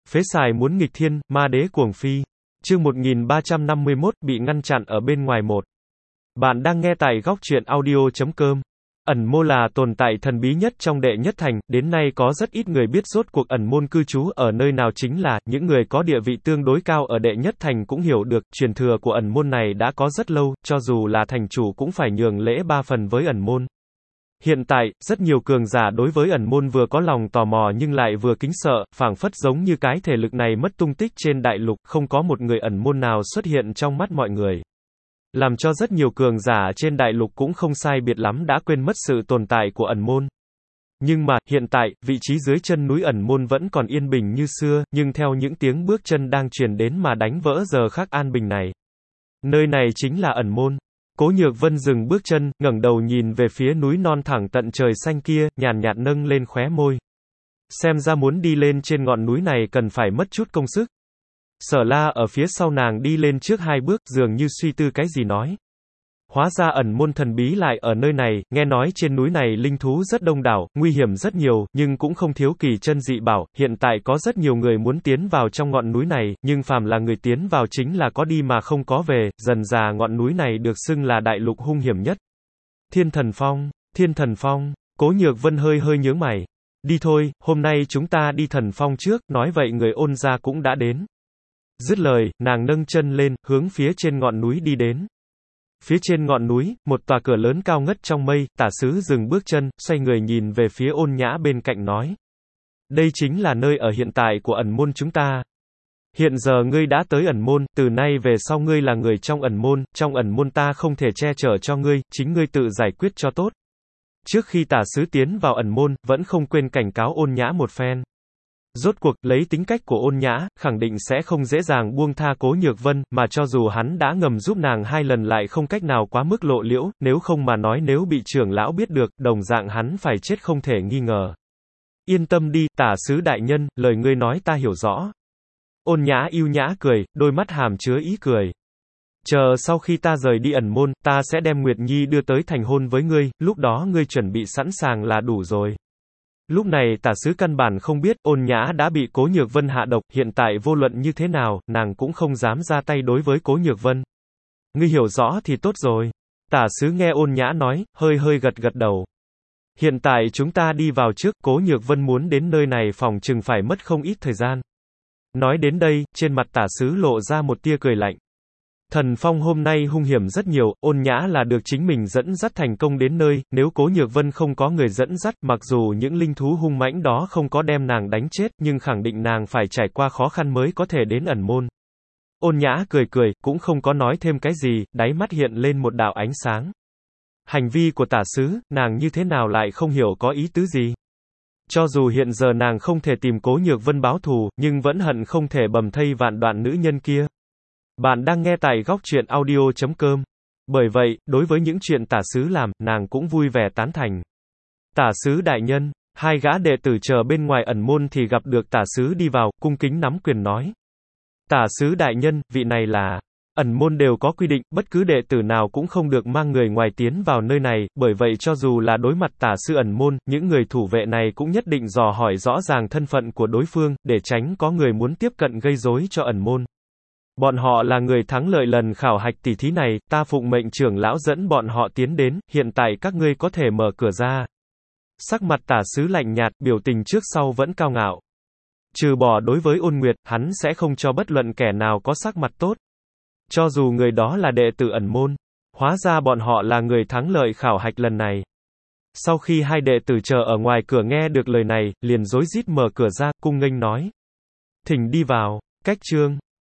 Phế xài muốn nghịch thiên, ma đế cuồng phi. Chương 1351, bị ngăn chặn ở bên ngoài một. Bạn đang nghe tại góc truyện audio.com. Ẩn môn là tồn tại thần bí nhất trong đệ nhất thành, đến nay có rất ít người biết rốt cuộc ẩn môn cư trú ở nơi nào, chính là những người có địa vị tương đối cao ở đệ nhất thành cũng hiểu được, truyền thừa của ẩn môn này đã có rất lâu, cho dù là thành chủ cũng phải nhường lễ 3 phần với ẩn môn. Hiện tại, rất nhiều cường giả đối với ẩn môn vừa có lòng tò mò nhưng lại vừa kính sợ, phảng phất giống như cái thể lực này mất tung tích trên đại lục, không có một người ẩn môn nào xuất hiện trong mắt mọi người. Làm cho rất nhiều cường giả trên đại lục cũng không sai biệt lắm đã quên mất sự tồn tại của ẩn môn. Nhưng mà, hiện tại, vị trí dưới chân núi ẩn môn vẫn còn yên bình như xưa, nhưng theo những tiếng bước chân đang truyền đến mà đánh vỡ giờ khắc an bình này. Nơi này chính là ẩn môn. Cố Nhược Vân dừng bước chân, ngẩng đầu nhìn về phía núi non thẳng tận trời xanh kia, nhàn nhạt nâng lên khóe môi. Xem ra muốn đi lên trên ngọn núi này cần phải mất chút công sức. Sở La ở phía sau nàng đi lên trước 2 bước, dường như suy tư cái gì nói. Hóa ra ẩn môn thần bí lại ở nơi này, nghe nói trên núi này linh thú rất đông đảo, nguy hiểm rất nhiều, nhưng cũng không thiếu kỳ chân dị bảo, hiện tại có rất nhiều người muốn tiến vào trong ngọn núi này, nhưng phàm là người tiến vào chính là có đi mà không có về, dần dà ngọn núi này được xưng là đại lục hung hiểm nhất. Thiên Thần Phong, Cố Nhược Vân hơi nhướng mày. Đi thôi, hôm nay chúng ta đi Thần Phong trước, nói vậy người Ôn gia cũng đã đến. Dứt lời, nàng nâng chân lên, hướng phía trên ngọn núi đi đến. Phía trên ngọn núi, một tòa cửa lớn cao ngất trong mây, tả sứ dừng bước chân, xoay người nhìn về phía Ôn Nhã bên cạnh nói. Đây chính là nơi ở hiện tại của ẩn môn chúng ta. Hiện giờ ngươi đã tới ẩn môn, từ nay về sau ngươi là người trong ẩn môn ta không thể che chở cho ngươi, chính ngươi tự giải quyết cho tốt. Trước khi tả sứ tiến vào ẩn môn, vẫn không quên cảnh cáo Ôn Nhã một phen. Rốt cuộc, lấy tính cách của Ôn Nhã, khẳng định sẽ không dễ dàng buông tha Cố Nhược Vân, mà cho dù hắn đã ngầm giúp nàng 2 lần lại không cách nào quá mức lộ liễu, nếu không mà nói nếu bị trưởng lão biết được, đồng dạng hắn phải chết không thể nghi ngờ. Yên tâm đi, tả sứ đại nhân, lời ngươi nói ta hiểu rõ. Ôn Nhã ưu nhã cười, đôi mắt hàm chứa ý cười. Chờ sau khi ta rời đi ẩn môn, ta sẽ đem Nguyệt Nhi đưa tới thành hôn với ngươi, lúc đó ngươi chuẩn bị sẵn sàng là đủ rồi. Lúc này tả sứ căn bản không biết, Ôn Nhã đã bị Cố Nhược Vân hạ độc, hiện tại vô luận như thế nào, nàng cũng không dám ra tay đối với Cố Nhược Vân. Ngươi hiểu rõ thì tốt rồi. Tả sứ nghe Ôn Nhã nói, hơi gật đầu. Hiện tại chúng ta đi vào trước, Cố Nhược Vân muốn đến nơi này phòng chừng phải mất không ít thời gian. Nói đến đây, trên mặt tả sứ lộ ra một tia cười lạnh. Thần Phong hôm nay hung hiểm rất nhiều, Ôn Nhã là được chính mình dẫn dắt thành công đến nơi, nếu Cố Nhược Vân không có người dẫn dắt, mặc dù những linh thú hung mãnh đó không có đem nàng đánh chết, nhưng khẳng định nàng phải trải qua khó khăn mới có thể đến ẩn môn. Ôn Nhã cười, cũng không có nói thêm cái gì, đáy mắt hiện lên một đạo ánh sáng. Hành vi của tả sứ, nàng như thế nào lại không hiểu có ý tứ gì? Cho dù hiện giờ nàng không thể tìm Cố Nhược Vân báo thù, nhưng vẫn hận không thể bầm thây vạn đoạn nữ nhân kia. Bạn đang nghe tại góc truyện audio.com. Bởi vậy, đối với những chuyện tả sứ làm, nàng cũng vui vẻ tán thành. Tả sứ đại nhân, 2 gã đệ tử chờ bên ngoài ẩn môn thì gặp được tả sứ đi vào, cung kính nắm quyền nói. Tả sứ đại nhân, vị này là... Ẩn môn đều có quy định, bất cứ đệ tử nào cũng không được mang người ngoài tiến vào nơi này, bởi vậy cho dù là đối mặt tả sư ẩn môn, những người thủ vệ này cũng nhất định dò hỏi rõ ràng thân phận của đối phương, để tránh có người muốn tiếp cận gây rối cho ẩn môn. Bọn họ là người thắng lợi lần khảo hạch tỷ thí này, ta phụng mệnh trưởng lão dẫn bọn họ tiến đến, hiện tại các ngươi có thể mở cửa ra. Sắc mặt tả sứ lạnh nhạt, biểu tình trước sau vẫn cao ngạo. Trừ bỏ đối với Ôn Nguyệt, hắn sẽ không cho bất luận kẻ nào có sắc mặt tốt. Cho dù người đó là đệ tử ẩn môn, hóa ra bọn họ là người thắng lợi khảo hạch lần này. Sau khi 2 đệ tử chờ ở ngoài cửa nghe được lời này, liền rối rít mở cửa ra, cung nghênh nói. Thỉnh đi vào, cách chương.